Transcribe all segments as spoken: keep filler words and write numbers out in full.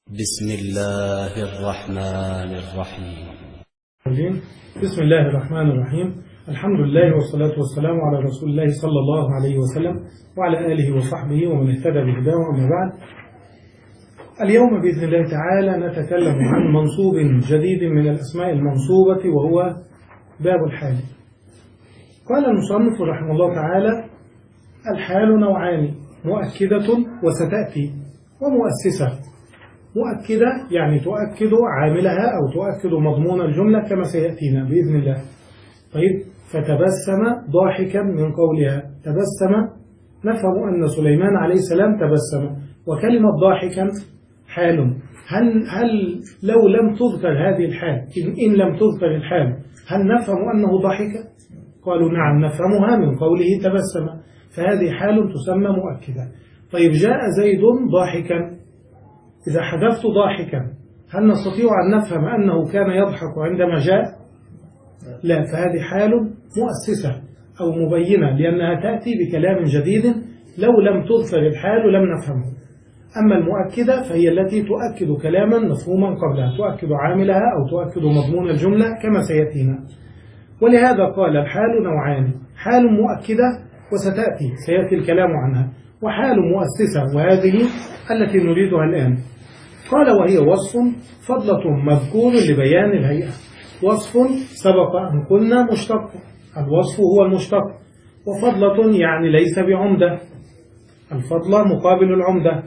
بسم الله الرحمن الرحيم. بسم الله الرحمن الرحيم. الحمد لله والصلاة والسلام على رسول الله صلى الله عليه وسلم وعلى آله وصحبه ومن اهتدى بهداه. وما بعد، اليوم بإذن الله تعالى نتكلم عن منصوب جديد من الأسماء المنصوبة، وهو باب الحال. قال المصنف رحمه الله تعالى: الحال نوعان، مؤكدة وستأتي، ومؤسسة. مؤكدة يعني تؤكد عاملها أو تؤكد مضمون الجملة كما سيأتينا بإذن الله. طيب، فتبسم ضاحكا من قولها. تبسم نفهم أن سليمان عليه السلام تبسم، وكلمة ضاحكا حال. هل, هل لو لم تذكر هذه الحال، إن, إن لم تذكر الحال، هل نفهم أنه ضحك؟ قالوا نعم نفهمها من قوله تبسم، فهذه حال تسمى مؤكدة. طيب، جاء زيد ضاحكا، إذا حذفت ضاحكا هل نستطيع أن نفهم أنه كان يضحك عندما جاء؟ لا، فهذه حال مؤسسة أو مبينة، لأنها تأتي بكلام جديد لو لم تذكر الحال لم نفهمه. أما المؤكدة فهي التي تؤكد كلاما مفهوما قبلها، تؤكد عاملها أو تؤكد مضمون الجملة كما سيأتينا. ولهذا قال: الحال نوعان، حال مؤكدة وستأتي سيأتي الكلام عنها، وحال مؤسسة، وهذه التي نريدها الآن. قال: وهي وصف فضلة مذكور لبيان الهيئة. وصف سبق أن قلنا مشتق، الوصف هو المشتق، وفضلة يعني ليس بعمدة، الفضلة مقابل العمدة.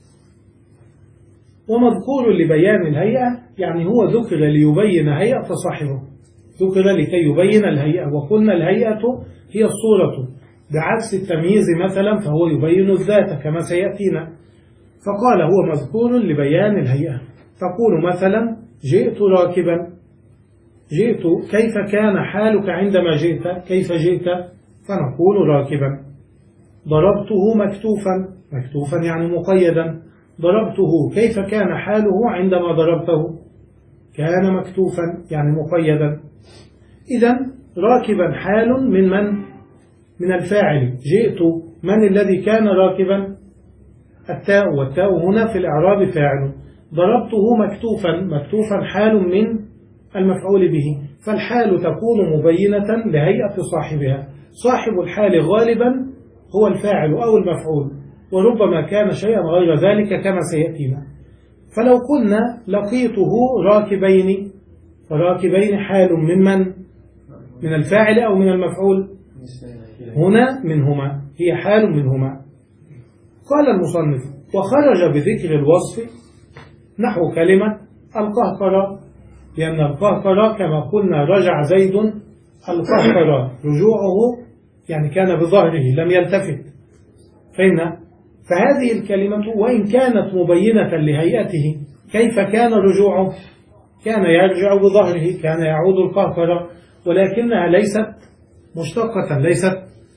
ومذكور لبيان الهيئة يعني هو ذكر ليبين هيئة صاحبه، ذكر لكي يبين الهيئة. وقلنا الهيئة هي الصورة، بعكس التمييز مثلا فهو يبين الذات كما سيأتينا. فقال: هو مذكور لبيان الهيئة. تقول مثلا: جئت راكبا، جئت كيف كان حالك عندما جئت؟ كيف جئت؟ فنقول راكبا. ضربته مكتوفا، مكتوفا يعني مقيدا. ضربته كيف كان حاله عندما ضربته؟ كان مكتوفا يعني مقيدا. إذن راكبا حال من من؟ من الفاعل. جئت، من الذي كان راكبا؟ التاء، والتاء هنا في الإعراب فاعل. ضربته مكتوفا، مكتوفا حال من المفعول به، فالحال تكون مبينة لهيئة صاحبها. صاحب الحال غالبا هو الفاعل أو المفعول، وربما كان شيئا غير ذلك كما سيأتينا. فلو قلنا لقيته راكبين، فراكبين حال من من؟ من الفاعل أو من المفعول؟ هنا منهما، هي حال منهما. قال المصنف: وخرج بذكر الوصف نحو كلمة القهقرة، لأن القهقرة كما قلنا رجع زيد القهقرة، رجوعه يعني كان بظهره لم يلتفت. فإن فهذه الكلمة وإن كانت مبينة لهيئته، كيف كان رجوعه؟ كان يرجع بظهره، كان يعود القهقرة، ولكنها ليست مشتقة، ليست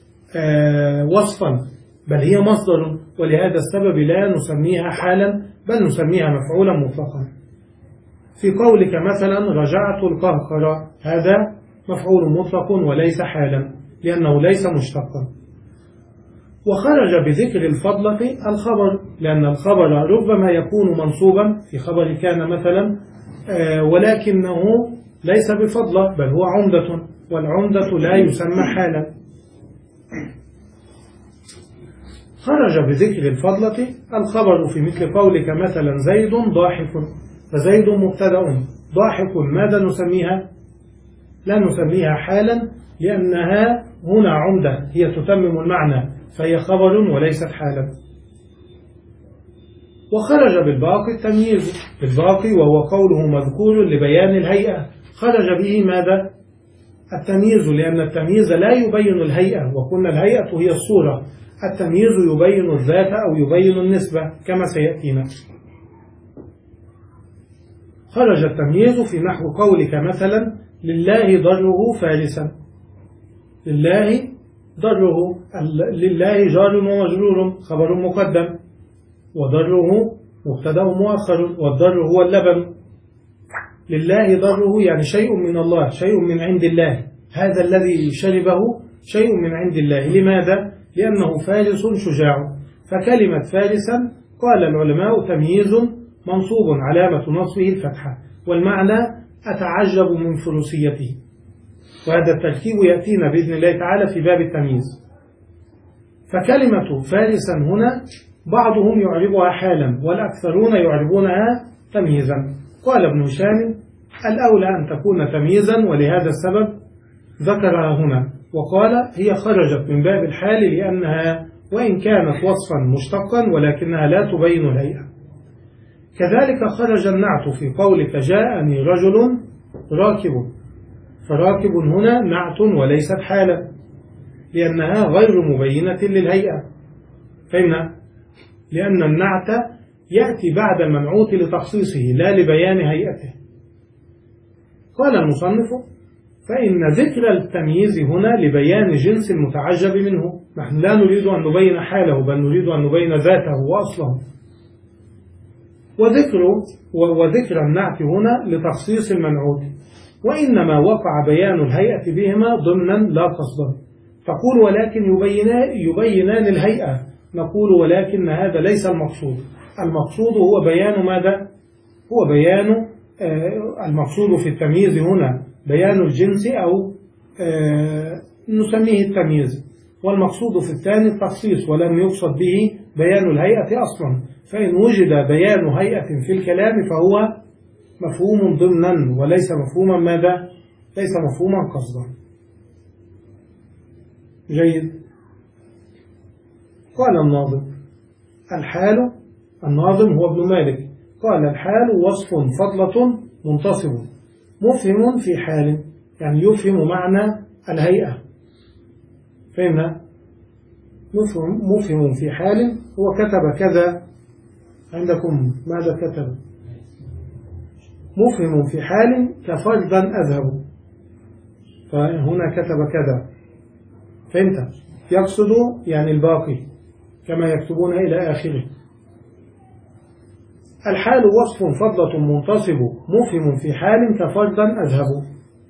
آه وصفا، بل هي مصدر، ولهذا السبب لا نسميها حالا بل نسميها مفعولا مطلقا. في قولك مثلا رجعت القهقرة، هذا مفعول مطلق وليس حالا لأنه ليس مشتقا. وخرج بذكر الفضلة الخبر، لأن الخبر ربما يكون منصوبا في خبر كان مثلا، آه ولكنه ليس بفضلة بل هو عمدة، والعمدة لا يسمى حالا. خرج بذكر الفضلة الخبر في مثل قولك مثلا زيد ضاحك، فزيد مبتدأ، ضاحك ماذا نسميها؟ لا نسميها حالا لأنها هنا عمدة، هي تتمم المعنى، فهي خبر وليست حالا. وخرج بالباقي التمييز، بالباقي وهو قوله مذكور لبيان الهيئة، خرج به ماذا؟ التمييز، لأن التمييز لا يبين الهيئة، وقلنا الهيئة هي الصورة، التمييز يبين الذات أو يبين النسبة كما سيأتينا. خرج التمييز في نحو قولك مثلا لله ضره فارسا، لله ضره، لله جار ومجرور خبر مقدم، وضره مبتدأ مؤخر، والضر هو اللبن. لله ضره يعني شيء من الله، شيء من عند الله، هذا الذي شربه شيء من عند الله. لماذا؟ لأنه فارس شجاع. فكلمة فارسا قال العلماء تمييز منصوب علامة نصبه الفتحة، والمعنى أتعجب من فروسيته. وهذا التركيب يأتينا بإذن الله تعالى في باب التمييز. فكلمة فارسا هنا بعضهم يعربها حالا والأكثرون يعربونها تمييزا. قال ابن هشام الأولى أن تكون تمييزا، ولهذا السبب ذكرها هنا وقال هي خرجت من باب الحال لأنها وإن كانت وصفا مشتقا ولكنها لا تبين الهيئة. كذلك خرج النعت في قولك جاءني رجل راكب، فراكب هنا نعت وليست حالا لأنها غير مبينة للهيئة. فهمنا؟ لأن النعت يأتي بعد المنعوت لتخصيصه لا لبيان هيئته. قال المصنف فإن ذكر التمييز هنا لبيان جنس المتعجب منه، نحن لا نريد أن نبين حاله بل نريد أن نبين ذاته وأصله. وذكر وذكر النعت هنا لتخصيص المنعوت، وإنما وقع بيان الهيئة بهما ضمنا لا قصدا. تقول ولكن يبينان, يبينان الهيئة، نقول ولكن هذا ليس المقصود. المقصود هو بيان ماذا؟ هو بيان آه المقصود في التمييز هنا بيان الجنس أو آه نسميه التمييز، والمقصود في الثاني التخصيص ولم يقصد به بيان الهيئة أصلا. فإن وجد بيان هيئة في الكلام فهو مفهوم ضمنا وليس مفهوما ماذا؟ ليس مفهوما قصدا. جيد. قال الناظم الحال، الناظم هو ابن مالك، قال الحال وصف فضلة منتصب مفهم في حال، يعني يفهم معنى الهيئة. فهمنا؟ مفهم, مفهم في حال. هو كتب كذا عندكم، ماذا كتب؟ مفهم في حال كفردا أذهب، فهنا كتب كذا. فهمت؟ يقصد يعني الباقي كما يكتبون إلى آخره. الحال وصف فضلة منتصب مفهم في حال كفردا أذهب.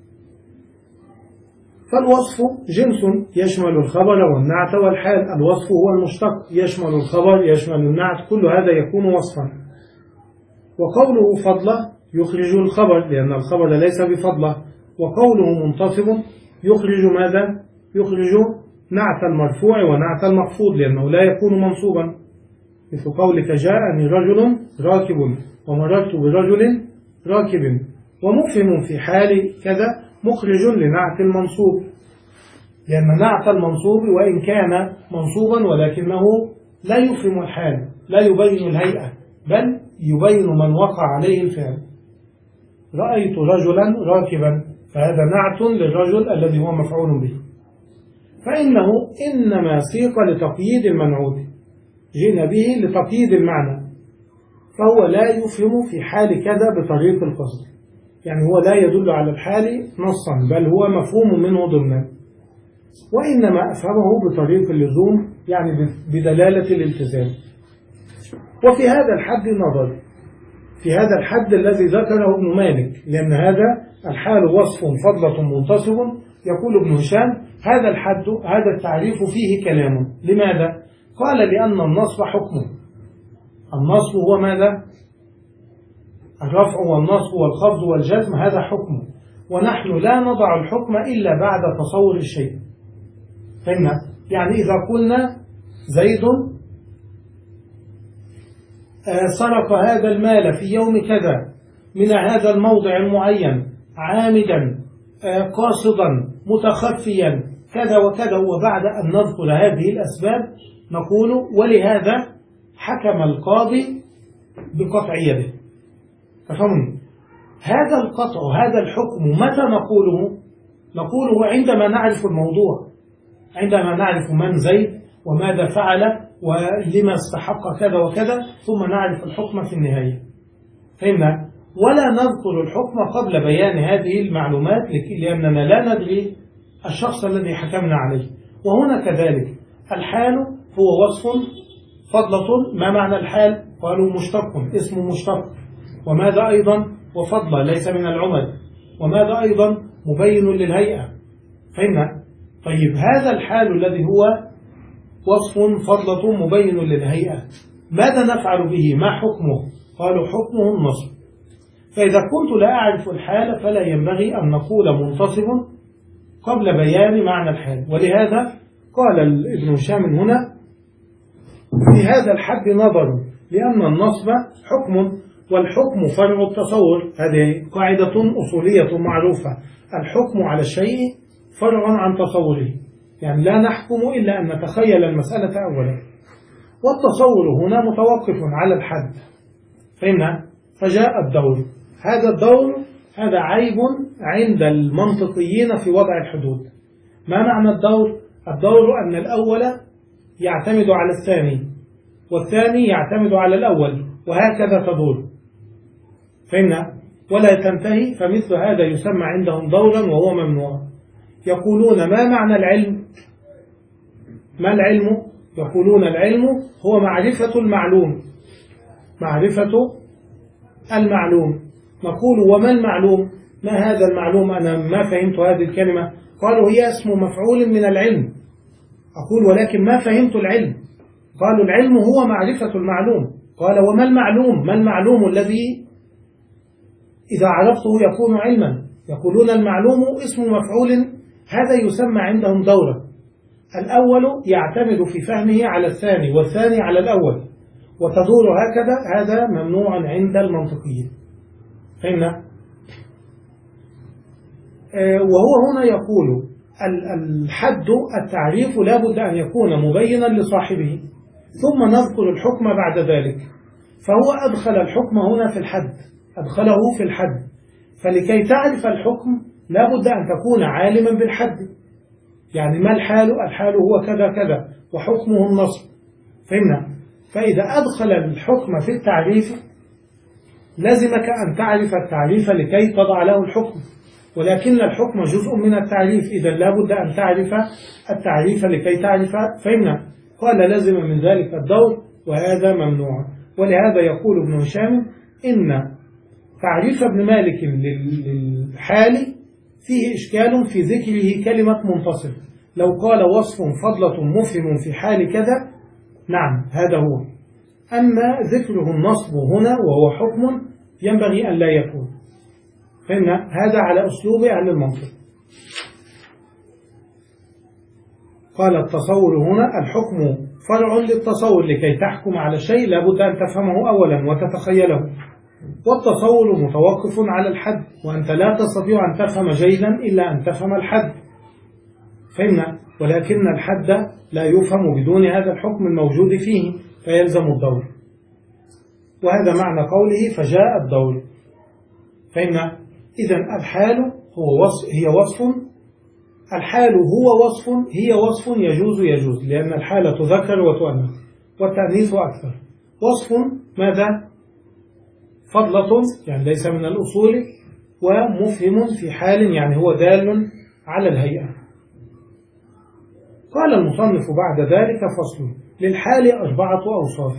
فالوصف جنس يشمل الخبر والنعت والحال. الوصف هو المشتق يشمل الخبر يشمل النعت، كل هذا يكون وصفا. وقوله فضلة يخرج الخبر لأن الخبر ليس بفضلة، وقوله منتصب يخرج ماذا؟ يخرج نعت المرفوع ونعت المخفوض لأنه لا يكون منصوبا، مثل قولك جاءني رجل راكب ومررت برجل راكب. ومفهم في حال كذا مخرج لنعت المنصوب، لأن نعت المنصوب وإن كان منصوبا ولكنه لا يفهم الحال، لا يبين الهيئة بل يبين من وقع عليه الفعل. رأيت رجلا راكبا، فهذا نعت للرجل الذي هو مفعول به. فإنه إنما سيق لتقييد المنعوت، جئنا به لتقييد المعنى، فهو لا يفهم في حال كذا بطريق القصد، يعني هو لا يدل على الحال نصا بل هو مفهوم منه ضمنا، وإنما أفهمه بطريق اللزوم يعني بدلالة الالتزام. وفي هذا الحد نظر، في هذا الحد الذي ذكره ابن مالك، لأن هذا الحال وصف فضلة منتصب. يقول ابن هشام هذا الحد هذا التعريف فيه كلام. لماذا؟ قال لأن النصب حكمه. النصب هو ماذا؟ الرفع والنصب والخفض والجزم، هذا حكمه، ونحن لا نضع الحكم إلا بعد تصور الشيء. فهمنا؟ يعني إذا قلنا زيد سرق هذا المال في يوم كذا من هذا الموضع المعين عامدا قاصدا متخفيا كذا وكذا، وبعد أن نذكر هذه الأسباب نقول ولهذا حكم القاضي بقطع يده. تفهمون؟ هذا القطع هذا الحكم متى نقوله؟ نقوله عندما نعرف الموضوع، عندما نعرف من زيد وماذا فعل ولما استحق كذا وكذا، ثم نعرف الحكم في النهاية. فهمنا؟ ولا نذكر الحكم قبل بيان هذه المعلومات لأننا لا ندري الشخص الذي حكمنا عليه. وهنا كذلك الحال هو وصف فضلة. ما معنى الحال؟ قالوا مشتق، اسم مشتق. وماذا أيضا؟ وفضلة ليس من العمد. وماذا أيضا؟ مبين للهيئة. فهمنا؟ طيب هذا الحال الذي هو وصف فضلة مبين للهيئة ماذا نفعل به؟ ما حكمه؟ قالوا حكمه النصب. فإذا كنت لا أعرف الحال فلا ينبغي أن نقول منتصب قبل بيان معنى الحال. ولهذا قال ابن هشام هنا في هذا الحد نظر، لأن النصب حكم والحكم فرع التصور. هذه قاعدة أصولية معروفة، الحكم على الشيء فرع عن تصوره، يعني لا نحكم إلا أن نتخيل المسألة أولا، والتصور هنا متوقف على الحد. فهمنا؟ فجاء الدور. هذا الدور هذا عيب عند المنطقيين في وضع الحدود. ما معنى الدور؟ الدور أن الأول يعتمد على الثاني والثاني يعتمد على الأول وهكذا تدور. فهمنا؟ ولا تنتهي. فمثل هذا يسمى عندهم دورا وهو ممنوع. يقولون ما معنى العلم؟ ما العلم؟ يقولون العلم هو معرفة المعلوم، معرفة المعلوم. نقول وما المعلوم؟ ما هذا المعلوم؟ أنا ما فهمت هذه الكلمة. قالوا هي اسم مفعول من العلم. أقول ولكن ما فهمت العلم. قالوا العلم هو معرفة المعلوم. قال وما المعلوم؟ ما المعلوم الذي إذا عرفته يكون علما؟ يقولون المعلوم اسم مفعول. هذا يسمى عندهم دورا. الأول يعتمد في فهمه على الثاني والثاني على الأول وتدور هكذا. هذا ممنوع عند المنطقيين. فهمنا؟ آه وهو هنا يقول الحد التعريف لا بد أن يكون مبينا لصاحبه، ثم نذكر الحكم بعد ذلك. فهو أدخل الحكم هنا في الحد، أدخله في الحد. فلكي تعرف الحكم لا بد أن تكون عالما بالحد. يعني ما الحال؟ الحال هو كذا كذا وحكمه النصب. فهمنا؟ فإذا أدخل الحكم في التعريف لازمك أن تعرف التعريف لكي تضع له الحكم، ولكن الحكم جزء من التعريف، إذا لا بد أن تعرف التعريف لكي تعرف. فهمنا؟ قال لازم من ذلك الدور وهذا ممنوع. ولهذا يقول ابن هشام إن تعريف ابن مالك للحال فيه إشكال في ذكره كلمة منتصف. لو قال وصف فضلة مفهم في حال كذا، نعم هذا هو. أما ذكره النصب هنا وهو حكم ينبغي أن لا يكون. فهمنا؟ هذا على أسلوب أهل المنطق. قال التصور هنا الحكم فرع للتصور. لكي تحكم على شيء لابد أن تفهمه أولا وتتخيله، والتصور متوقف على الحد، وأنت لا تستطيع أن تفهم جيدا إلا أن تفهم الحد. فهمنا؟ ولكن الحد لا يفهم بدون هذا الحكم الموجود فيه، فيلزم الدور. وهذا معنى قوله فجاء الدور. فهمنا؟ إذن الحال هو وصف، هي وصف. الحال هو وصف، هي وصف يجوز يجوز، لأن الحالة تذكر وتؤنث والتأنيث أكثر. وصف ماذا؟ فضلة، يعني ليس من الأصول، ومفهم في حال، يعني هو دال على الهيئة. قال المصنف بعد ذلك فصل. للحال أربعة أوصاف.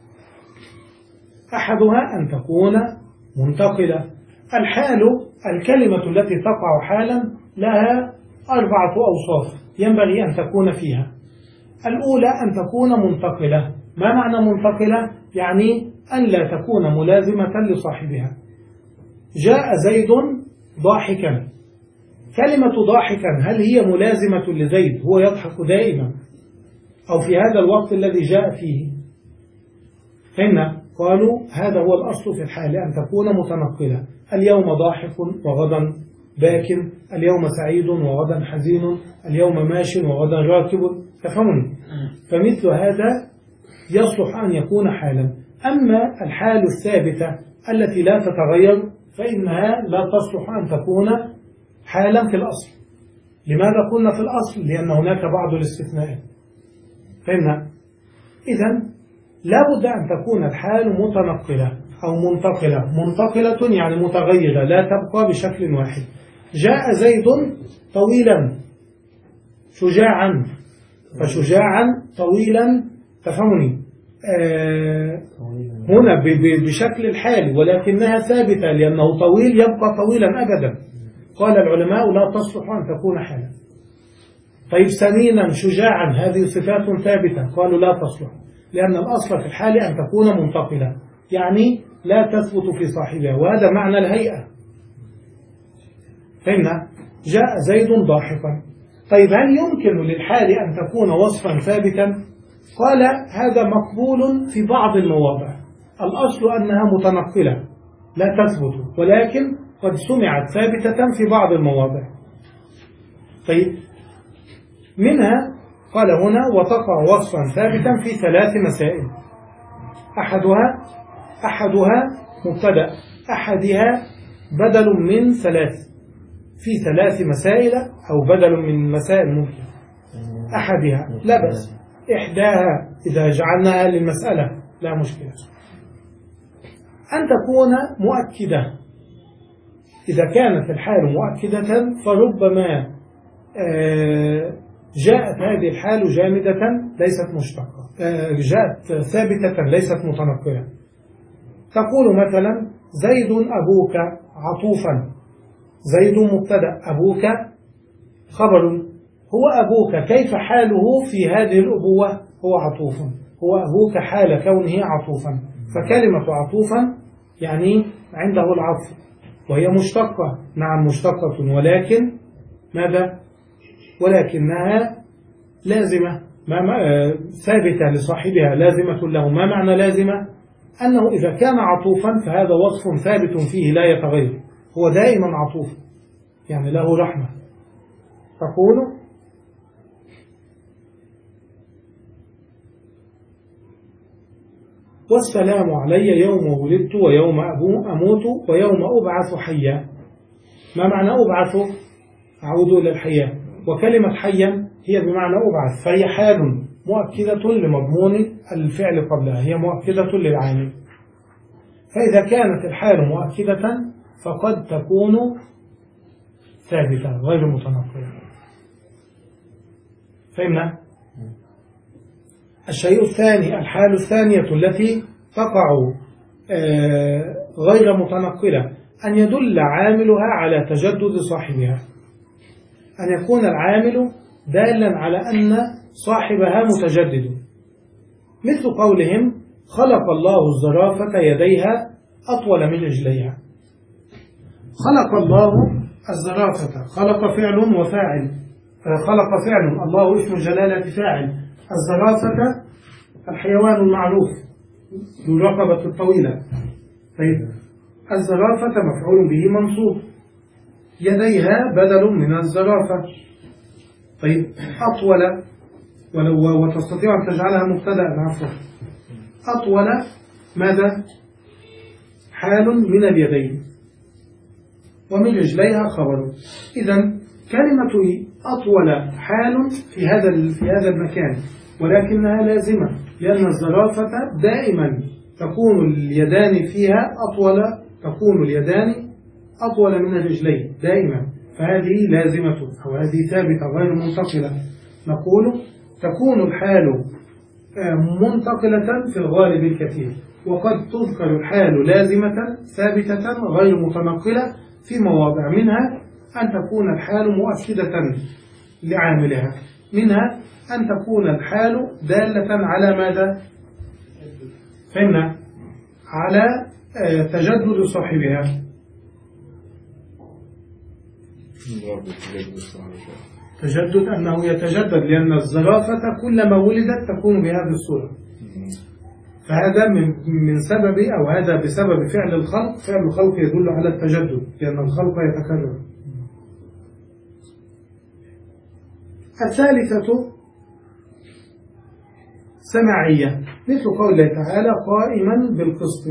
أحدها أن تكون منتقلة. الحال الكلمة التي تقع حالا لها أربعة أوصاف ينبغي أن تكون فيها. الأولى أن تكون منتقلة. ما معنى منتقلة؟ يعني أن لا تكون ملازمة لصاحبها. جاء زيد ضاحكا. كلمة ضاحكا هل هي ملازمة لزيد؟ هو يضحك دائما أو في هذا الوقت الذي جاء فيه؟ فهمنا؟ قالوا هذا هو الأصل في الحال، أن تكون متنقلة. اليوم ضاحك وغدا باك، اليوم سعيد وغدا حزين، اليوم ماش وغدا راكب. تفهمني؟ فمثل هذا يصلح أن يكون حالا. أما الحال الثابتة التي لا تتغير فإنها لا تصلح أن تكون حالا في الأصل. لماذا قلنا في الأصل؟ لأن هناك بعض الاستثناءات. فهمنا؟ إذن لا بد أن تكون الحال متنقلة أو منتقلة. منتقلة يعني متغيرة، لا تبقى بشكل واحد. جاء زيد طويلا شجاعا، فشجاعا طويلا. تفهمني؟ آه هنا بشكل الحال، ولكنها ثابتة لأنه طويل يبقى طويلا أبدا. قال العلماء لا تصلح أن تكون حالا. طيب سمينا شجاعا هذه صفات ثابتة. قالوا لا تصلح، لأن الأصل في الحال أن تكون منتقلة، يعني لا تثبت في صاحبها، وهذا معنى الهيئة. فهمنا؟ جاء زيد ضاحكا. طيب هل يمكن للحال أن تكون وصفا ثابتا؟ قال هذا مقبول في بعض المواضع، الأصل أنها متنقلة لا تثبت، ولكن قد سمعت ثابتة في بعض المواضع. طيب منها قال هنا وتقع وصفا ثابتا في ثلاث مسائل، أحدها أحدها مبتدأ، أحدها بدل من ثلاث، في ثلاث مسائل أو بدل من مسائل ممكن. أحدها لا بأس، إحداها إذا جعلناها للمسألة لا مشكلة، أن تكون مؤكدة. إذا كانت الحال مؤكدة فربما جاءت هذه الحال جامدة ليست مشتقة، جاءت ثابتة ليست متنقلة. تقول مثلا زيد أبوك عطوفا، زيد مبتدأ أبوك خبر، هو أبوك كيف حاله في هذه الأبوة؟ هو عطوف، هو أبوك حال كونه عطوفا، فكلمة عطوفا يعني عنده العطف، وهي مشتقة، نعم مشتقة، ولكن ماذا؟ ولكنها لازمة، ما ثابتة لصاحبها، لازمة له. ما معنى لازمة؟ أنه إذا كان عطوفا فهذا وصف ثابت فيه لا يتغير، هو دائما عطوف، يعني له رحمة. تقول والسلام علي يوم ولدت ويوم أموت ويوم أبعث حيا. ما معنى أبعث؟ أعود إلى الحياة، وكلمة حيا هي بمعنى أبعث، فهي حال مؤكدة لمضمون الفعل قبلها، هي مؤكدة للعامل. فإذا كانت الحال مؤكدة فقد تكون ثابتة غير متنقلة. فهمنا؟ الشيء الثاني، الحال الثانية التي تقع غير متنقلة، أن يدل عاملها على تجدد صاحبها، أن يكون العامل دالا على أن صاحبها متجدد، مثل قولهم خلق الله الزرافة يديها أطول من رجليها. خلق الله الزرافة، خلق فعل وفاعل، خلق فعل، الله اسم جلالة فاعل، الزرافة الحيوان المعروف ذو الرقبة الطويلة. طيب الزرافة مفعول به منصوب، يديها بدل من الزرافة. طيب أطول، ولو وتستطيع أن تجعلها مبتدأ، عفوا، أطول ماذا؟ حال من اليدين، ومن رجليها خبر. إذا كلمة أطول حال في هذا في هذا المكان، ولكنها لازمة، لأن الزرافة دائما تكون اليدان فيها أطول، تكون اليدان أطول من الرجلين دائما، فهذه لازمة أو هذه ثابتة غير منتقلة. نقول تكون الحال منتقلة في الغالب الكثير، وقد تذكر الحال لازمة ثابتة غير متنقلة في مواضع، منها أن تكون الحال مؤكدة لعاملها، منها أن تكون الحال دالة على ماذا؟ فهمنا؟ على تجدد صاحبها. تجدد أنه يتجدد، لأن الزرافة كلما ولدت تكون بهذه الصورة، فهذا من من سبب أو هذا بسبب فعل الخلق، فعل الخلق يدل على التجدد لأن الخلق يتكرر. الثالثة سماعية، مثل قوله تعالى قائما بالقسط،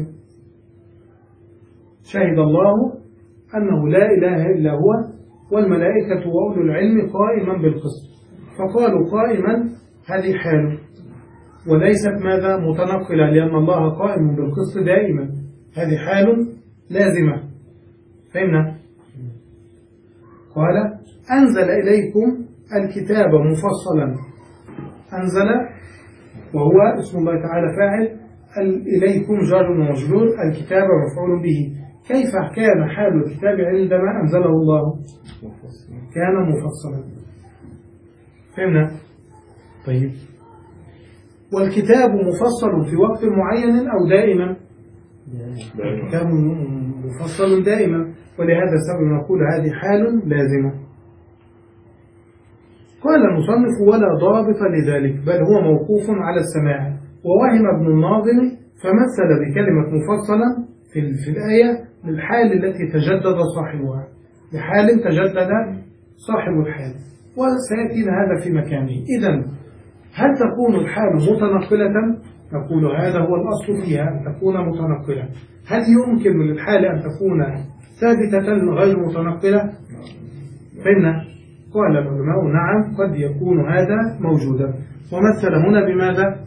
شهد الله أنه لا إله إلا هو والملائكة وأولو العلم قائما بالقسط، فقالوا قائما هذه حال وليست ماذا؟ متنقلة، لأن الله قائم بالقسط دائما، هذه حال لازمة. فهمنا؟ قال أنزل إليكم الكتاب مفصلا، أنزل وهو اسم الله تعالى فاعل، إليكم جار ومجرور، الكتاب مفعول به. كيف كان حال الكتاب عندما أنزله الله؟ كان مفصلا. فهمنا؟ طيب، والكتاب مفصل في وقت معين أو دائما؟ كتاب مفصل دائما، ولهذا السبب نقول هذه حال لازمة. قال المصنف: ولا ضابط لذلك، بل هو موقوف على السماع. ووهم ابن الناظم فمثل بكلمة مفصلا في, في الآية للحال التي تجدد صاحبها، لحال تجدد صاحب الحال، وسيأتينا هذا في مكانه. إذن هل تكون الحال متنقلة؟ نقول هذا هو الأصل فيها أن تكون متنقلة. هل يمكن للحال أن تكون ثابتة غير متنقلة؟ فإن قال العلماء: نعم، قد يكون هذا موجودا. ومثل هنا بماذا؟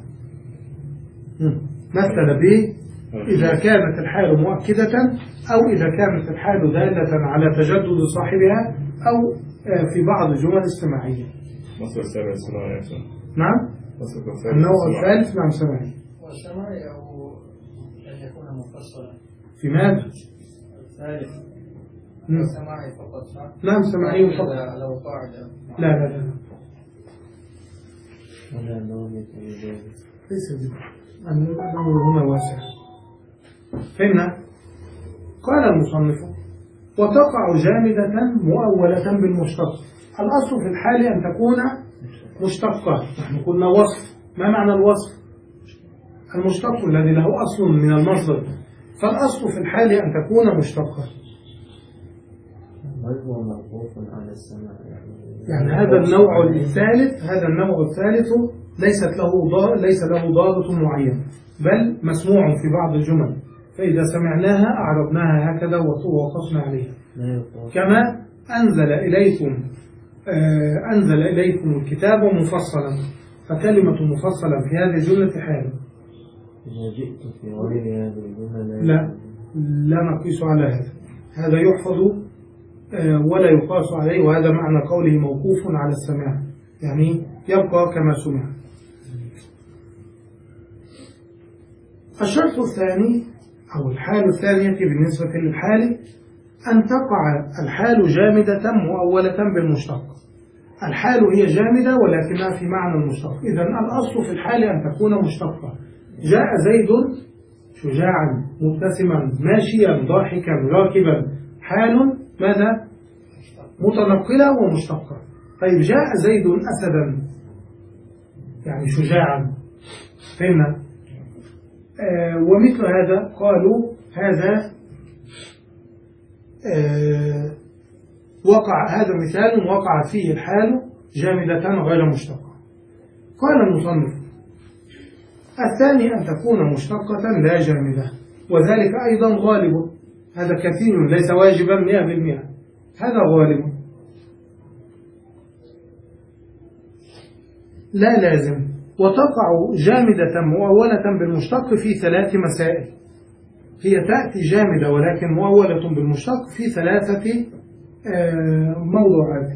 مثل به إذا كانت الحال مؤكدة، أو إذا كانت الحال دالة على تجدد صاحبها، أو في بعض الجمل السماعية. مصدر السابع السماعي. نعم، النوع الثالث. نعم، سماعي. والسماعي أو أن يكون مفصلا في ماذا؟ الثالث سماعي فقط، صح؟ نعم، سماعي فقط. لو قاعدة. لا لا لا ليس ذلك، الأمر هنا واسع. فهمنا؟ قال المصنف: وتقع جامدة مؤولة بالمشتق. الأصل في الحال أن تكون مشتقة. نحن قلنا وصف. ما معنى الوصف؟ المشتق الذي له أصل من المصدر. فالأصل في الحال أن تكون مشتقة. هو موقوف على السماع، يعني هذا النوع الثالث هذا النوع الثالث ليست له ليس له ضابط معين، بل مسموع في بعض الجمل، فإذا سمعناها أعربناها هكذا ووقفنا عليها. كما أنزل إليكم آه أنزل إليكم الكتاب مفصلا، فكلمة مفصلا في هذه الجملة حال. إذا جئت في غير هذه الجملة لا لا نقيس على هذا، هذا يحفظ آه ولا يقاس عليه، وهذا معنى قوله موقوف على السماع، يعني يبقى كما سمع. الشرط الثاني أو الحال الثانية بالنسبة للحال أن تقع الحال جامدة مؤولة بالمشتق. الحال هي جامدة ولكنها في معنى المشتق. إذن الأصل في الحال أن تكون مشتقة. جاء زيد شجاعا مبتسما ماشيا ضاحكا راكبا، حال ماذا؟ متنقلة ومشتقة. طيب جاء زيد أسدا يعني شجاعا، فهمنا؟ آه ومثل هذا قالوا هذا آه وقع هذا مثال وقع فيه الحال جامدة غير مشتقة. قال المصنف: الثاني أن تكون مشتقة لا جامدة، وذلك أيضا غالب. هذا كثير ليس واجبا مئة بالمئة، هذا غالب لا لازم. وتقع جامدة مؤولة بالمشتق في ثلاث مسائل. هي تأتي جامدة ولكن مؤولة بالمشتق في ثلاثة موضوعات.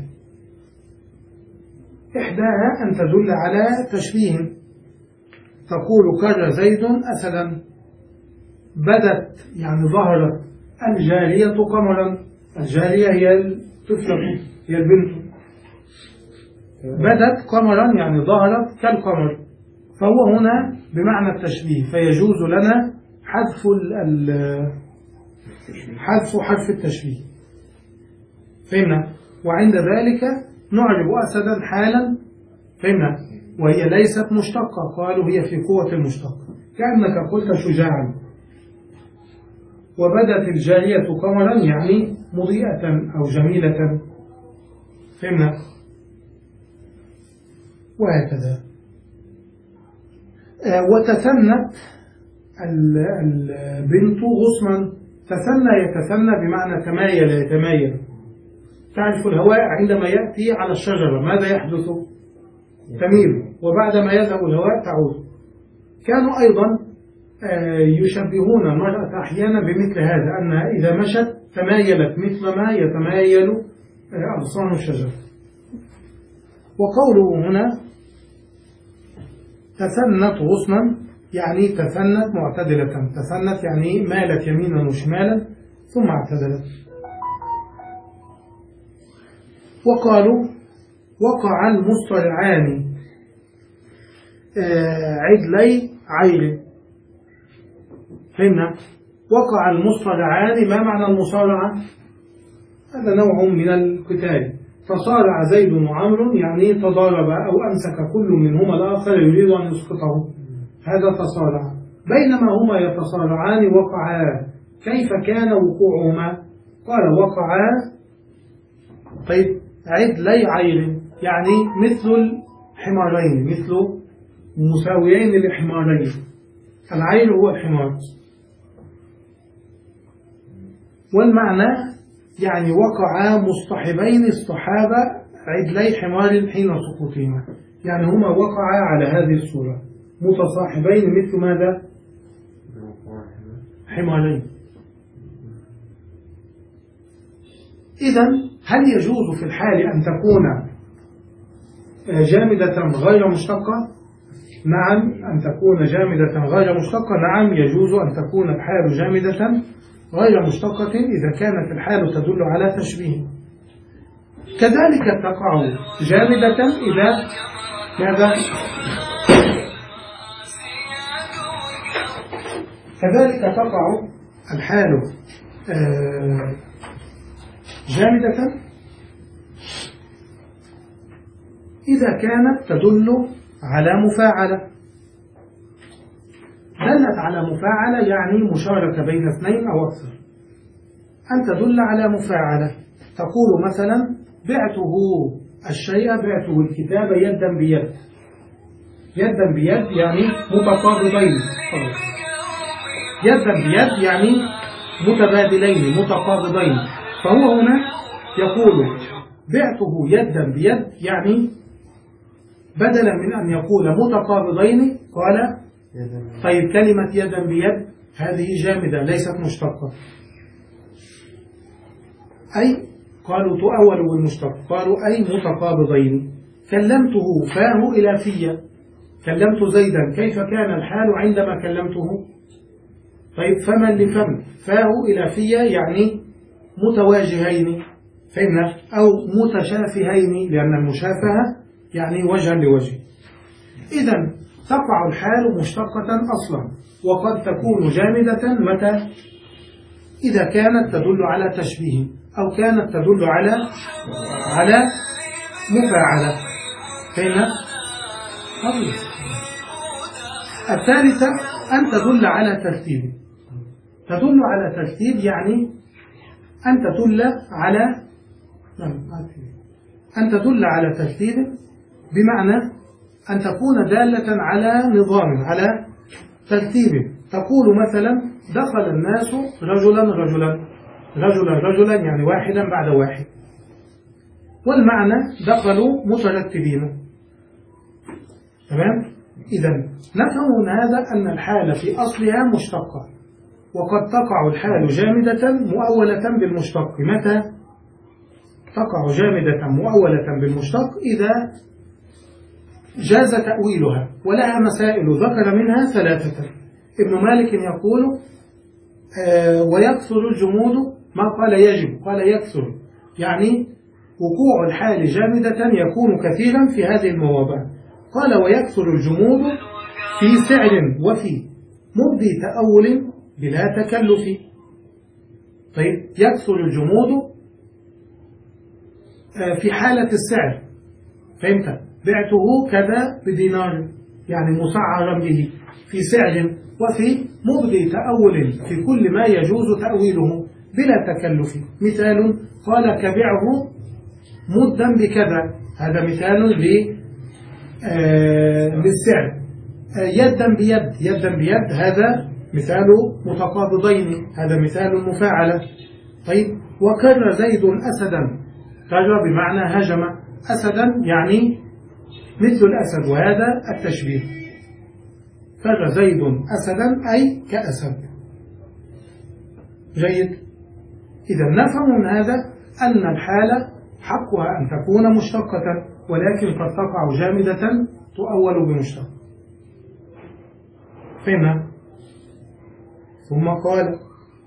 إحداها أن تدل على تشبيه، تقول كر زيد أسدا، بدت يعني ظهرت الجارية قمرا. الجارية هي الطفلة، هي البنت. بدت قمرا يعني ظهرت كالقمر، فهو هنا بمعنى التشبيه، فيجوز لنا حذف حذف حرف التشبيه. فهمنا؟ وعند ذلك نعرب أسدا حالا، فهمنا؟ وهي ليست مشتقة، قالوا هي في قوة المشتق، كأنك قلت شجاعا. وبدت الجارية قمرا يعني مضيئة أو جميلة، فهمنا؟ وهكذا. آه وتثنت البنت غصنا. تثنى يتثنى بمعنى تمايل يتمايل. تعرف الهواء عندما يأتي على الشجرة ماذا يحدث؟ تميل، وبعدما يذهب الهواء تعود. كانوا أيضا آه يشبهون المرأة أحيانا بمثل هذا، أنها إذا مشت تمايلت مثل ما يتمايل آه أغصان الشجرة. وقوله هنا تثنت غصنا يعني تثنت معتدلة. تثنت يعني مالت يمينا وشمالا ثم اعتدلت. وقالوا وقع المصطرعان عدلي عيل. فهمنا؟ وقع المصطلعان. ما معنى المصارعة؟ هذا نوع من القتال. تصارع زيد وعمر يعني تضارب أو أمسك كل منهما الآخر يريد أن يسقطه، هذا تصارع. بينما هما يتصارعان وقعا، كيف كان وقوعهما؟ قال وقعا طيب عدلي عير، يعني مثل الحمارين، مثل مساويين للحمارين. العير هو الحمار. والمعنى يعني وقعا مصطحبين اصطحاب عدلي حمار حين سقوطهما، يعني هما وقعا على هذه الصورة متصاحبين مثل ماذا؟ حمارين. إذن هل يجوز في الحال أن تكون جامدة غير مشتقة؟ نعم، أن تكون جامدة غير مشتقة، نعم يجوز أن تكون الحال جامدة غير مشتقة إذا كانت الحال تدل على تشبيه. كذلك تقع جامدة إذا ماذا؟ كذلك تقع الحال جامدة إذا كانت تدل على مفاعلة. دلت على مفاعلة يعني مشاركة بين اثنين أو أكثر. أن تدل على مفاعلة، تقول مثلا بعته الشيء، بعته الكتاب يدا بيد. يدا بيد يعني متقابضين، يدا بيد يعني متبادلين متقابضين. فهو هنا يقول بعته يدا بيد، يعني بدلا من أن يقول متقابضين قال طيب كلمة يدا بيد هذه جامدة ليست مشتقة، أي قالوا تؤول بالمشتق، قالوا أي متقابضين. كلمته فاه إلى فيا، كلمت زيدا، كيف كان الحال عندما كلمته؟ طيب فمن لفم، فاه إلى فيا يعني متواجهين، فهمنا؟ أو متشافهين، لأن المشافهة يعني وجها لوجه. إذن تقع الحال مشتقة أصلا، وقد تكون جامدة متى؟ إذا كانت تدل على تشبيه أو كانت تدل على على مفاعلة، فهمنا؟ الثالثة أن تدل على ترتيب. تدل على ترتيب يعني أن تدل على أن تدل على ترتيب، بمعنى أن تكون دالة على نظام، على ترتيب. تقول مثلا دخل الناس رجلا رجلا رجلا رجلا يعني واحدا بعد واحد، والمعنى دخلوا مترتبين. تمام؟ إذن نفهم من هذا أن الحال في أصلها مشتقة، وقد تقع الحال جامدة مؤولة بالمشتق. متى تقع جامدة مؤولة بالمشتق؟ إذا جاز تأويلها، ولها مسائل ذكر منها ثلاثة. ابن مالك يقول آه ويكثر الجمود، ما قال يجب، قال يكثر، يعني وقوع الحال جامدة يكون كثيرا في هذه المواضع. قال ويكثر الجمود في سعر وفي مبدي تأول بلا تكلف. طيب يكثر الجمود آه في حالة السعر، فهمت؟ بعته كذا بدينار يعني مسعرا به في سعر، وفي مبدي تأول في كل ما يجوز تأويله بلا تكلف. مثال قال كبعه مدا بكذا، هذا مثال للسعر. يدا بيد، يدا بيد هذا مثال متقابضين، هذا مثال مفاعلة. طيب وكر زيد أسدا، كر بمعنى هجم، أسدا يعني مثل الأسد، وهذا التشبيه. كر زيد أسدا أي كأسد. جيد. إذا نفهم من هذا أن الحالة حقها أن تكون مشتقة، ولكن قد تقع جامدة تؤول بمشتق. فهمنا؟ ثم قال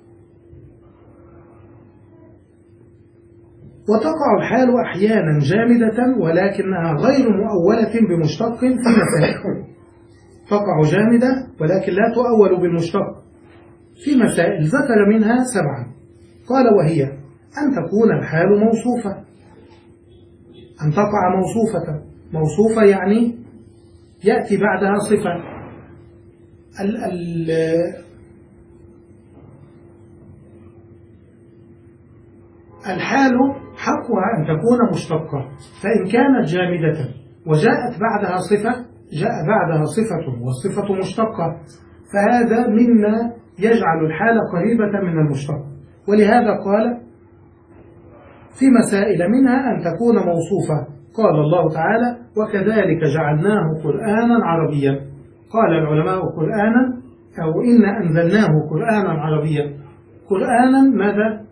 وتقع الحال أحيانا جامدة ولكنها غير مؤولة بمشتق في مسائل. تقع جامدة ولكن لا تؤول بالمشتق في مسائل ذكر منها سبعا، قال وهي أن تكون الحال موصوفة، أن تقع موصوفة. موصوفة يعني يأتي بعدها صفة. ال ال الحال حقها أن تكون مشتقة، فإن كانت جامدة وجاءت بعدها صفة جاء بعدها صفة والصفة مشتقة، فهذا مما يجعل الحال قريبة من المشتق. ولهذا قال في مسائل منها أن تكون موصوفة. قال الله تعالى وكذلك جعلناه قرآنا عربيا. قال العلماء قرآنا أو إن أنزلناه قرآنا عربيا. قرآنا ماذا؟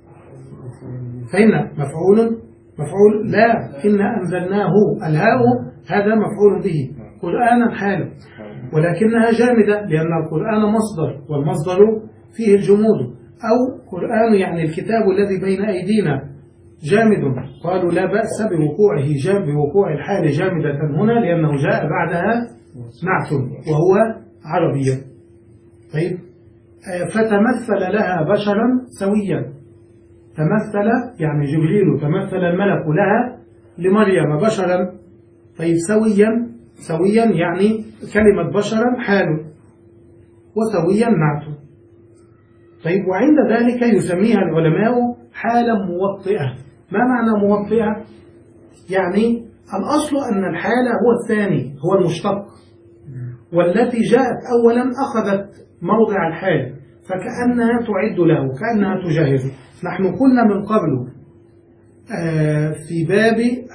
فإن مفعول مفعول لا إن أنزلناه الهاء هذا مفعول به، قرآنا حال، ولكنها جامدة لأن القرآن مصدر والمصدر فيه الجمود. أو قرآن يعني الكتاب الذي بين أيدينا جامد، قالوا لا بأس بوقوعه جام بوقوع الحال جامدة هنا لأنه جاء بعدها نعت وهو عربيا. طيب فتمثل لها بشرا سويا. تمثل يعني جبريل تمثل الملك لها لمريم بشرا. طيب سويا سويا يعني كلمة بشرا حال وسويا نعت. طيب وعند ذلك يسميها العلماء حالا موطئة. ما معنى موطئة؟ يعني الأصل أن الحال هو الثاني هو المشتق، والتي جاءت أولا أخذت موضع الحال فكأنها تعد له كأنها تجهزه. نحن قلنا من قبل في باب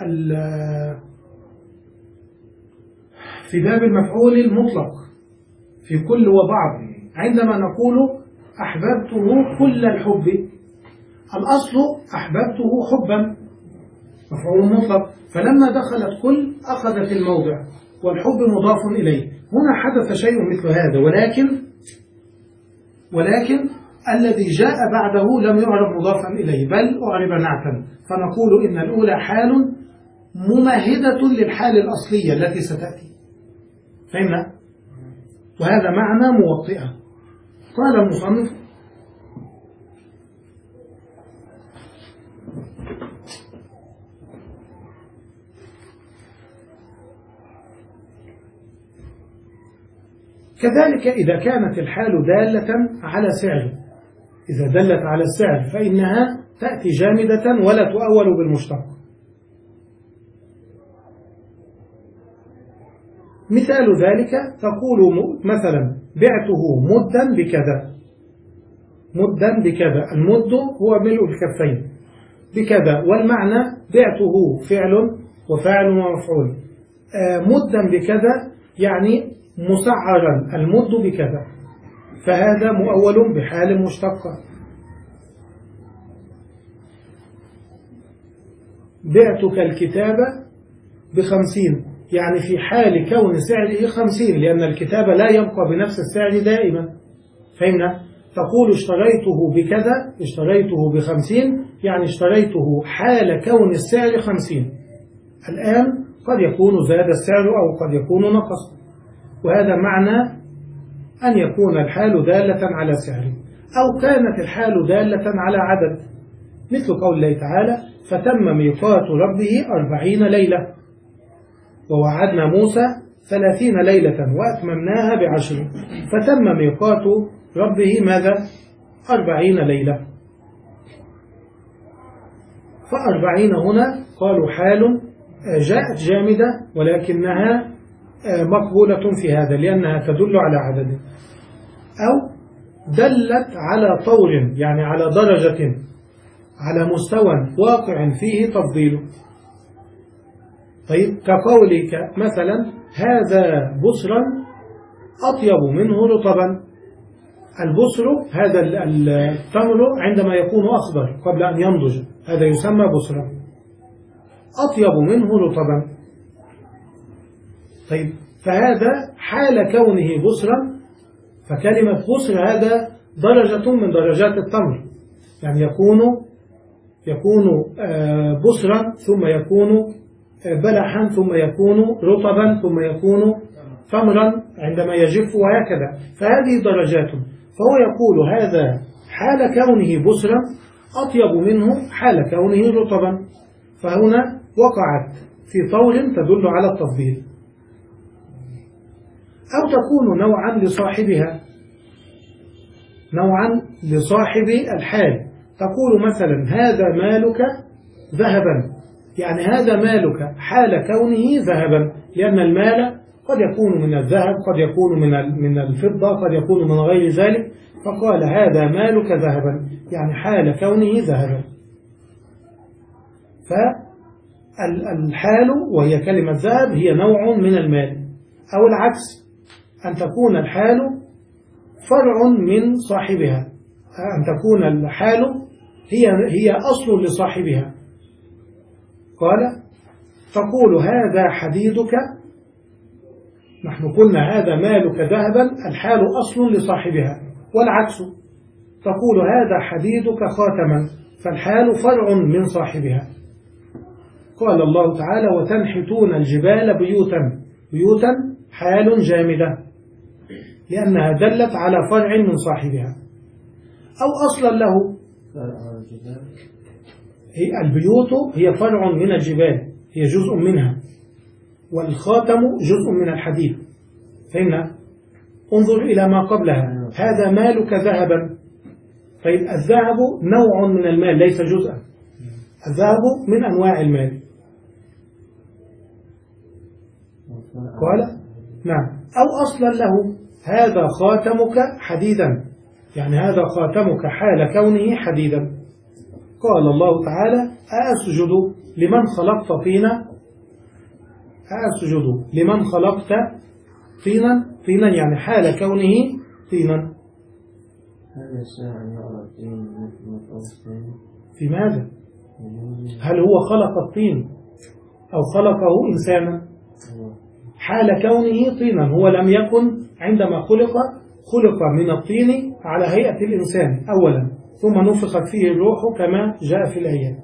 في باب المفعول المطلق في كل وبعض عندما نقول أحببته كل الحب، الأصل أحببته حبا مفعول مطلق، فلما دخلت كل أخذت الموضع والحب مضاف إليه. هنا حدث شيء مثل هذا، ولكن ولكن الذي جاء بعده لم يعرب مضافا إليه بل أعرب نعتا، فنقول إن الأولى حال ممهدة للحال الأصلية التي ستأتي. فهمنا؟ وهذا معنى موطئة. قال المصنف كذلك إذا كانت الحال دالة على سعر، إذا دلت على السعر فإنها تأتي جامدة ولا تؤول بالمشتق. مثال ذلك تقول مثلا بعته مدا بكذا، مدا بكذا، المد هو ملء الكفين بكذا، والمعنى بعته فعل وفاعل ومفعول. آه مدا بكذا يعني مسعرا المد بكذا، فهذا مؤول بحال مشتقة. بعتك الكتاب بخمسين يعني في حال كون سعره خمسين، لأن الكتاب لا يبقى بنفس السعر دائما. فهمنا؟ تقول اشتريته بكذا، اشتريته بخمسين يعني اشتريته حال كون السعر خمسين. الآن قد يكون زاد السعر أو قد يكون نقص، وهذا معنى أن يكون الحال دالة على سعر، أو كانت الحال دالة على عدد، مثل قول الله تعالى فتم ميقات ربه أربعين ليلة ووعدنا موسى ثلاثين ليلة وأتممناها بعشر، فتم ميقات ربه ماذا؟ أربعين ليلة. فأربعين هنا قالوا حال جاءت جامدة ولكنها مقبولة في هذا لأنها تدل على عدد، أو دلت على طور يعني على درجة على مستوى واقع فيه تفضيله. طيب كقولك مثلا هذا بصرا أطيب منه رطبا. البصر هذا التمر عندما يكون أخضر قبل أن ينضج هذا يسمى بصرا، أطيب منه رطبا. طيب فهذا حال كونه بصرا، فكلمة بصر هذا درجة من درجات التمر، يعني يكون يكون بصرا ثم يكون بلحا ثم يكون رطبا ثم يكون تمرا عندما يجف وهكذا، فهذه درجات. فهو يقول هذا حال كونه بسرا أطيب منه حال كونه رطبا، فهنا وقعت في طور تدل على التفضيل. أو تكون نوعا لصاحبها، نوعا لصاحب الحال، تقول مثلا هذا مالك ذهبا، يعني هذا مالك حال كونه ذهبا، لأن المال قد يكون من الذهب، قد يكون من من الفضة، قد يكون من غير ذلك، فقال هذا مالك ذهبا يعني حال كونه ذهبا. فالحال وهي كلمة ذهب هي نوع من المال، أو العكس أن تكون الحال فرع من صاحبها، أن تكون الحال هي هي أصل لصاحبها. قال تقول هذا حديدك، نحن قلنا هذا مالك ذهبا، الحال أصل لصاحبها، والعكس تقول هذا حديدك خاتما، فالحال فرع من صاحبها. قال الله تعالى وتنحتون الجبال بيوتا، بيوتا حال جامدة لأنها دلت على فرع من صاحبها، أو أصلا له. هي البيوت هي فرع من الجبال، هي جزء منها، والخاتم جزء من الحديد. فإن انظر إلى ما قبلها هذا مالك ذهبا، طيب الذهب نوع من المال ليس جزءا، الذهب من أنواع المال. قال نعم. أو أصلا له هذا خاتمك حديدا، يعني هذا خاتمك حال كونه حديدا. قال الله تعالى أأسجد لمن خلقت طينا، أأسجد لمن خلقت طينا، طينا يعني حال كونه طينا. هذا الساعة يعرف طين مثل في ماذا؟ هل هو خلق الطين أو خلقه إنسانا؟ حال كونه طينا، هو لم يكن عندما خلق خلق من الطين على هيئة الإنسان أولا، ثم نفخت فيه الروح كما جاء في الآيات.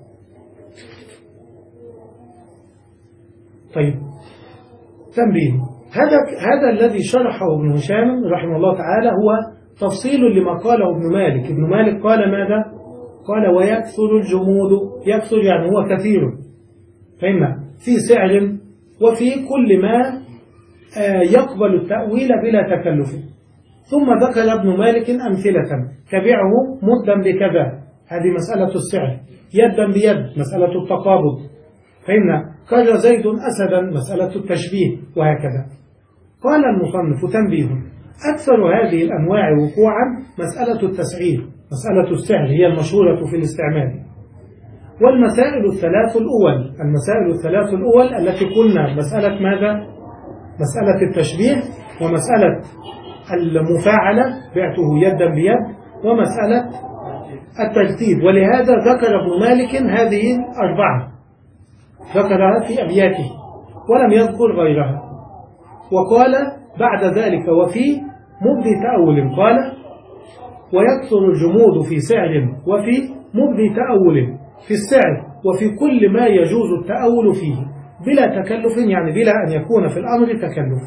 طيب تنبيه، هذا هذا الذي شرحه ابن هشام رحمه الله تعالى هو تفصيل لما قاله ابن مالك. ابن مالك قال ماذا؟ قال ويكثر الجمود، يكثر يعني هو كثير، فإما في سعر وفي كل ما يقبل التأويل بلا تكلف. ثم ذكر ابن مالك أمثلة، تبعه مدا بكذا، هذه مسألة السعر، يدا بيد مسألة التقابض، فإن كر زيد أسدا مسألة التشبيه، وهكذا. قال المصنف تنبيه، أكثر هذه الأنواع وقوعا مسألة التسعير، مسألة السعر هي المشهورة في الاستعمال. والمسائل الثلاث الأول، المسائل الثلاث الأول التي قلنا مسألة ماذا؟ مسألة التشبيه، ومسألة المفاعلة بعته يدا بيد، ومسألة الترتيب. ولهذا ذكر ابن مالك هذه الأربعة، ذكرها في أبياته ولم يذكر غيرها. وقال بعد ذلك وفي مبدي تأول، قال ويكثر الجمود في سعر وفي مبدي تأول، في السعر وفي كل ما يجوز التأول فيه بلا تكلف، يعني بلا أن يكون في الأمر تكلف.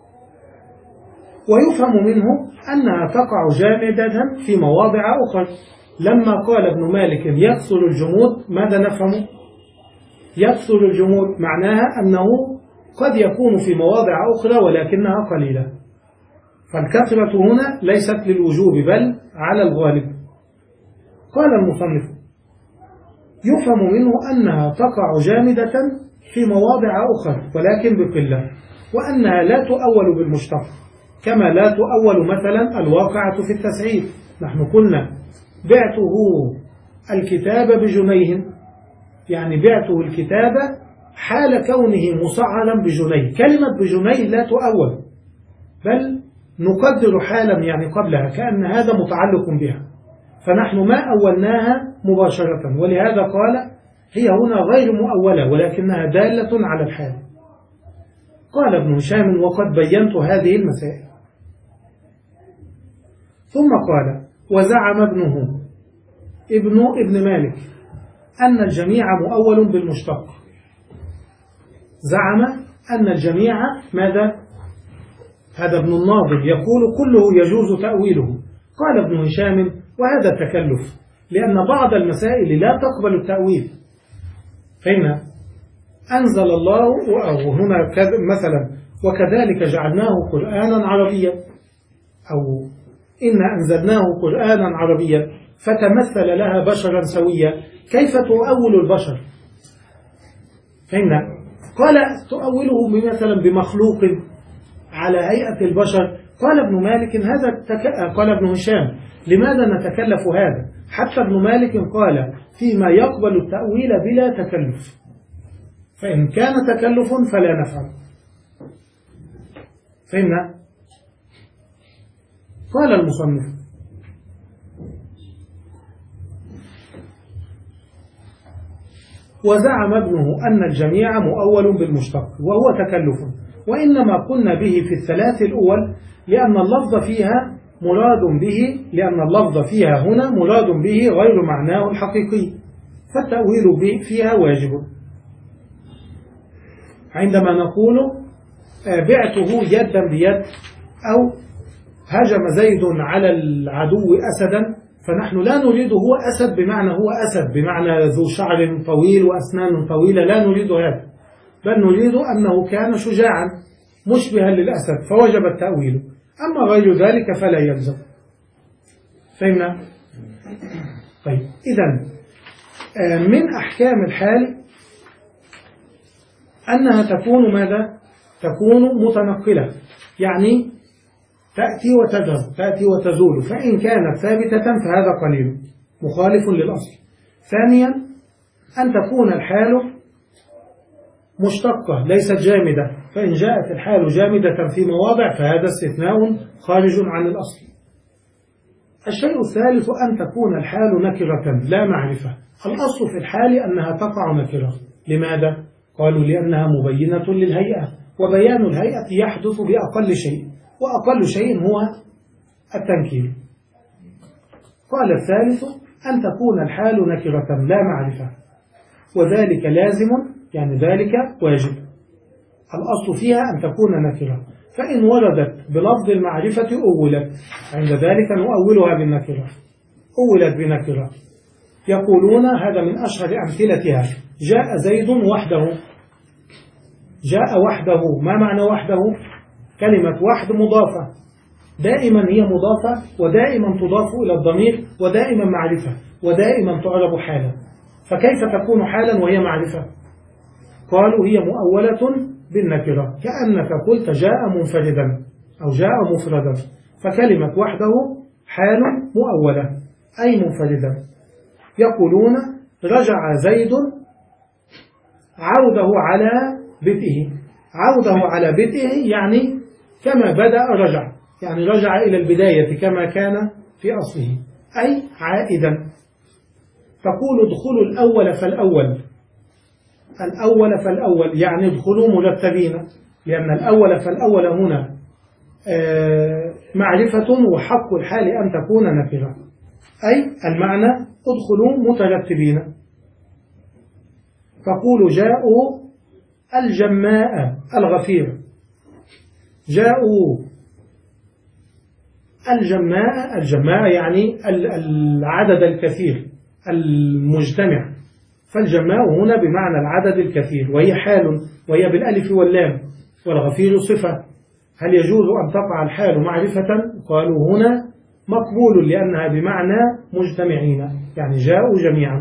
ويفهم منه أنها تقع جامدة في مواضع أخرى. لما قال ابن مالك يكثر الجمود، ماذا نفهم؟ يكثر الجمود معناها أنه قد يكون في مواضع أخرى ولكنها قليلة، فالكثرة هنا ليست للوجوب بل على الغالب. قال المصنف يفهم منه أنها تقع جامدة في مواضع أخرى ولكن بقلة، وأنها لا تؤول بالمشتق، كما لا تؤول مثلا الواقعة في التسعير. نحن قلنا بعته الكتاب بجنيه، يعني بعته الكتاب حال كونه مسعرا بجنيه، كلمة بجنيه لا تؤول بل نقدر حالا يعني قبلها كأن هذا متعلق بها، فنحن ما أولناها مباشرة، ولهذا قال هي هنا غير مؤولة ولكنها دالة على الحال. قال ابن هشام وقد بينت هذه المسائل. ثم قال وزعم ابنه ابن ابن مالك أن الجميع مؤول بالمشتق. زعم أن الجميع ماذا؟ هذا ابن الناظر يقول كله يجوز تأويله، قال ابن هشام وهذا تكلف، لأن بعض المسائل لا تقبل التأويل. فهمنا؟ أنزل الله أو هنا مثلا وكذلك جعلناه قرآنا عربيا، أو إنا أنزلناه قرآنا عربيا فتمثل لها بشرا سويا، كيف تؤول البشر؟ فهمنا؟ قال تؤوله مثلا بمخلوق على هيئة البشر. قال ابن مالك هذا تك... قال ابن هشام لماذا نتكلف هذا؟ حتى ابن مالك قال فيما يقبل التأويل بلا تكلف، فإن كان تكلف فلا نفعل. فهمنا؟ قال المصنف وزعم ابنه أن الجميع مؤول بالمشتق وهو تكلف، وإنما قلنا به في الثلاث الأول لأن اللفظ فيها مراد به لأن اللفظ فيها هنا مراد به غير معناه الحقيقي، فالتأويل به فيها واجب. عندما نقول بعته يدا بيد أو هجم زيد على العدو أسدا، فنحن لا نريد هو أسد بمعنى هو أسد بمعنى ذو شعر طويل وأسنان طويلة، لا نريد هذا، بل نريد أنه كان شجاعا مشبها للأسد فوجب التأويل، أما غير ذلك فلا يلزم. فهمنا؟ طيب إذن من أحكام الحال أنها تكون ماذا؟ تكون متنقلة، يعني تأتي وتذهب تأتي وتزول، فإن كانت ثابتة فهذا قليل مخالف للأصل. ثانيا أن تكون الحال مشتقة ليست جامدة، فإن جاءت الحال جامدة في مواضع فهذا استثناء خارج عن الأصل. الشيء الثالث أن تكون الحال نكرة لا معرفة. الأصل في الحال أنها تقع نكرة. لماذا؟ قالوا لأنها مبينة للهيئة، وبيان الهيئة يحدث بأقل شيء، وأقل شيء هو التنكير. قال الثالث أن تكون الحال نكرة لا معرفة، وذلك لازم يعني ذلك واجب. الأصل فيها أن تكون نكرة، فإن وردت بلفظ المعرفة أولت، عند ذلك نؤولها بالنكرة. أولت بنكرة. يقولون هذا من أشهر أمثلتها جاء زيد وحده. جاء وحده، ما معنى وحده؟ كلمة وحد مضافة، دائما هي مضافة ودائما تضاف إلى الضمير ودائما معرفة ودائما تعرب حالا، فكيف تكون حالا وهي معرفة؟ قالوا هي مؤولة بالنكرة، كأنك قلت جاء منفردا أو جاء مفردا، فكلمة وحده حال مؤولة أي منفردا. يقولون رجع زيد عوده على بدئه. عوده على بدئه يعني كما بدأ رجع، يعني رجع إلى البداية كما كان في أصله، أي عائدا. تقول ادخلوا الأول فالأول. الأول فالأول يعني ادخلوا مرتبين، لأن الأول فالأول هنا معرفة وحق الحال أن تكون نكرة، أي المعنى ادخلوا مترتبين. فقولوا جاءوا الجماء الغفير. جاءوا الجماء. الجماء يعني العدد الكثير المجتمع، فالجماء هنا بمعنى العدد الكثير، وهي حال وهي بالألف واللام، والغفير صفة. هل يجوز أن تقع الحال معرفة؟ قالوا هنا مقبول لأنها بمعنى مجتمعين، يعني جاءوا جميعا.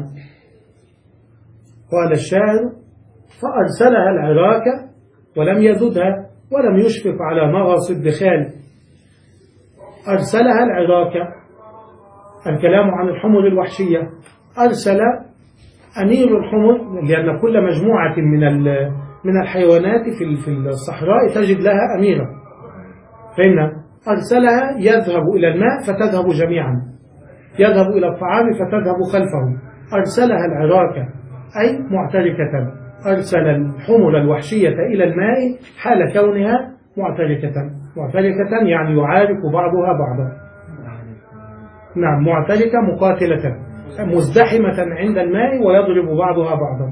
قال الشاعر فأرسلها العراك ولم يذدها ولم يشفق على مغص الدخال. أرسلها العراك، الكلام عن الحمر الوحشية. أرسل أمير الحمر، لأن كل مجموعة من من الحيوانات في الصحراء تجد لها أميرة. فإن أرسلها يذهب إلى الماء فتذهب جميعا، يذهب إلى الطعام فتذهب خلفه. أرسلها العراك أي معتركة. أرسل الحمر الوحشية إلى الماء حال كونها معتركة. معتركة يعني يعارك بعضها بعضا. نعم، معتركة مقاتلة مزدحمة عند الماء ويضرب بعضها بعضا.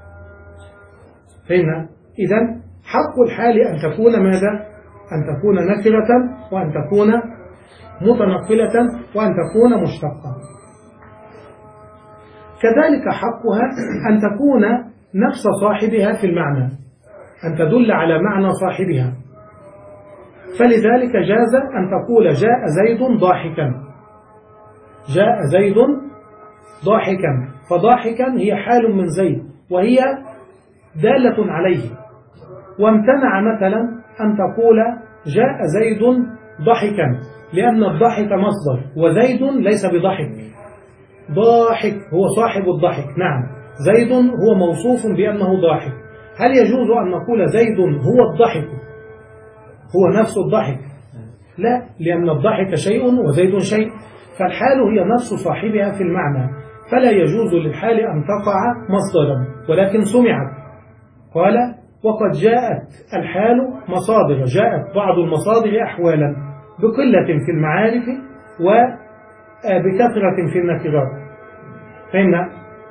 فهمنا؟ إذن حق الحال أن تكون ماذا؟ أن تكون نكرة وأن تكون متنقلة وأن تكون مشتقة. كذلك حقها أن تكون نفس صاحبها في المعنى، أن تدل على معنى صاحبها. فلذلك جاز أن تقول جاء زيد ضاحكا، جاء زيد ضاحكا، فضاحكا هي حال من زيد وهي دالة عليه. وامتنع مثلا أن تقول جاء زيد ضحكا، لأن الضحك مصدر وزيد ليس بضحك، ضاحك هو صاحب الضحك. نعم، زيد هو موصوف بأنه ضاحك. هل يجوز أن نقول زيد هو الضحك، هو نفس الضحك؟ لا، لأن الضحك شيء وزيد شيء، فالحال هي نفس صاحبها في المعنى، فلا يجوز للحال أن تقع مصدرا، ولكن سمعت. قال وقد جاءت الحال مصادر، جاءت بعض المصادر أحوالا بقلة في المعارف وبكثرة في النكرات، فهمنا؟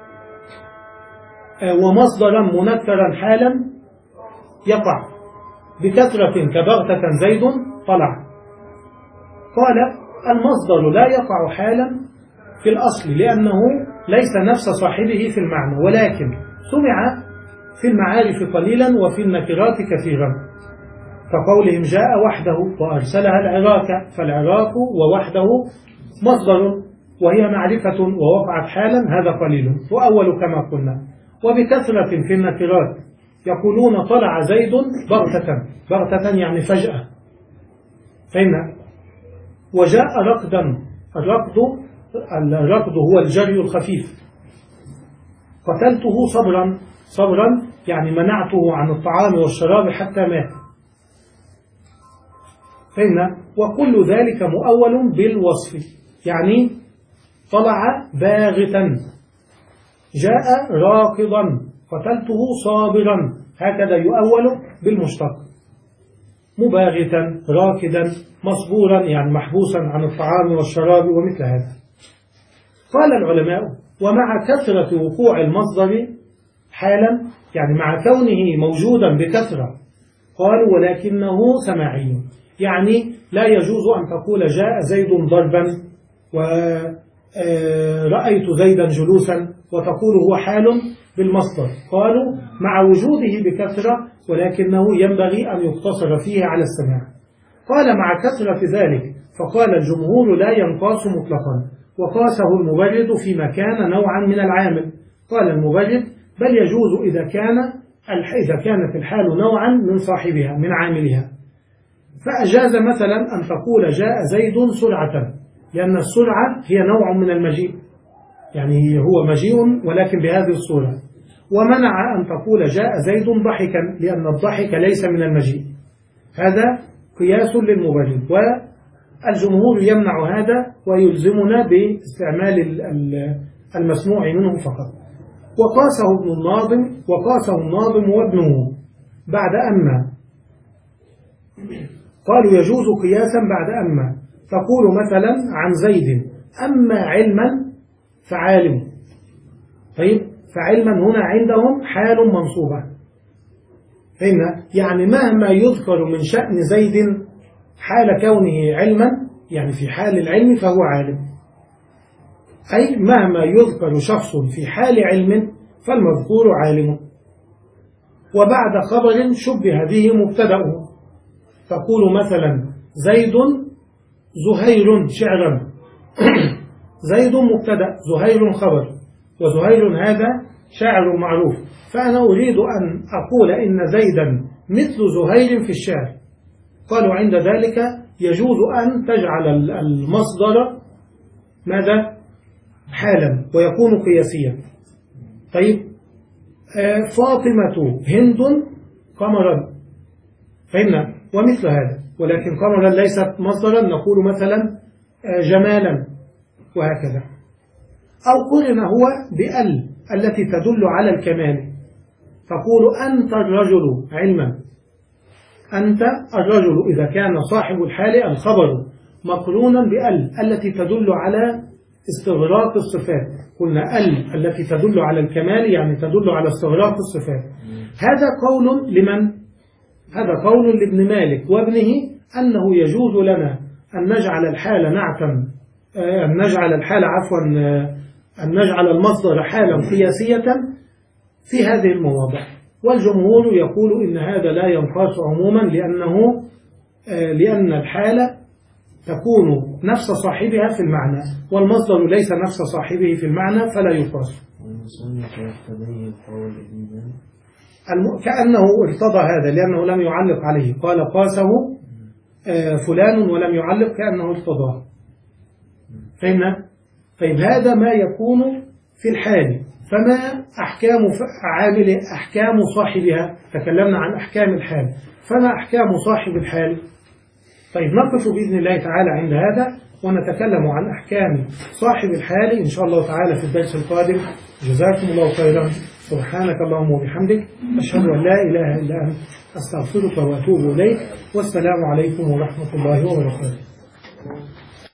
ومصدرا منكرا حالا يقع بكثرة كبغتة زيد طلع. قال المصدر لا يقع حالا في الأصل لأنه ليس نفس صاحبه في المعنى، ولكن سمع في المعارف قليلا وفي النكرات كثيرا، كقولهم جاء وحده وأرسلها العراق، فالعراق ووحده مصدر وهي معرفة ووقعت حالا، هذا قليل وأول كما قلنا. وبكثرة في النكرات يقولون طلع زيد بغتة، بغتة يعني فجأة، فهمنا؟ وجاء ركضا، الركض الركض هو الجري الخفيف. قتلته صبرا، صبرا يعني منعته عن الطعام والشراب حتى مات، فهمنا؟ وكل ذلك مؤول بالوصف، يعني طلع باغتا، جاء راكضا، قتلته صابرا، هكذا يؤول بالمشتق. مباغتا، راكدا، مصبورا يعني محبوسا عن الطعام والشراب ومثل هذا. قال العلماء ومع كثرة وقوع المصدر حالا، يعني مع كونه موجودا بكثرة، قالوا ولكنه سماعي، يعني لا يجوز أن تقول جاء زيد ضربا ورأيت زيدا جلوسا وتقول هو حال بالمصدر. قالوا مع وجوده بكثرة ولكنه ينبغي أن يقتصر فيه على السماع. قال مع كثرة ذلك، فقال الجمهور لا ينقاس مطلقا، وقاسه المبرد فيما كان نوعا من العامل. قال المبرد بل يجوز إذا كان إذا كانت الحال نوعا من صاحبها من عاملها. فأجاز مثلا أن تقول جاء زيد سرعة، لأن السرعة هي نوع من المجيء، يعني هو مجيء ولكن بهذه الصورة. ومنع أن تقول جاء زيد ضحكا، لأن الضحك ليس من المجيء، هذا قياس للمبرد. والجمهور يمنع هذا ويلزمنا باستعمال المسموع منه فقط. وقاسه ابن الناظم وقاسه الناظم وابنه بعد أما، قالوا يجوز قياسا بعد أما، تقول مثلا عن زيد أما علما فعالم. طيب، فعلما هنا عندهم حال منصوبة، فهمنا؟ يعني مهما يذكر من شأن زيد حال كونه علما، يعني في حال العلم فهو عالم، أي مهما يذكر شخص في حال علم فالمذكور عالم. وبعد خبر شبه به مبتدأه، تقول مثلا زيد زهير شعرا زيد مبتدأ زهير خبر، وزهير هذا شاعر معروف، فأنا أريد أن أقول إن زيدا مثل زهير في الشعر. قالوا عند ذلك يجوز أن تجعل المصدر ماذا؟ حالا، ويكون قياسيا. طيب، فاطمة هند قمرا، فهمنا؟ ومثل هذا، ولكن قمرا ليست مصدرا، نقول مثلا جمالا وهكذا. أو قرن هو بأل التي تدل على الكمال، تقول أنت الرجل علما، أنت الرجل إذا كان صاحب الحال الخبر مقرونا بأل التي تدل على استغراق الصفات. قلنا أل التي تدل على الكمال يعني تدل على استغراق الصفات. هذا قول لمن؟ هذا قول لابن مالك وابنه، أنه يجوز لنا أن نجعل الحال نعتا أن نجعل الحالة عفوا أن نجعل المصدر حالا قياسية في هذه المواضع. والجمهور يقول إن هذا لا ينقاس عموما لأنه لأن الحالة تكون نفس صاحبها في المعنى والمصدر ليس نفس صاحبه في المعنى فلا يقاس. كأنه ارتضى هذا لأنه لم يعلق عليه، قال قاسه فلان ولم يعلق كأنه ارتضاه. فهمنا؟ طيب هذا ما يكون في الحال، فما أحكام عامل أحكام صاحبها؟ تكلمنا عن أحكام الحال، فما أحكام صاحب الحال؟ طيب نقف بإذن الله تعالى عند هذا ونتكلم عن أحكام صاحب الحال إن شاء الله تعالى في الدرس القادم. جزاكم الله خيرا. سبحانك اللهم وبحمدك أشهد أن لا إله إلا أنت أستغفرك وأتوب إليك. والسلام عليكم ورحمة الله وبركاته.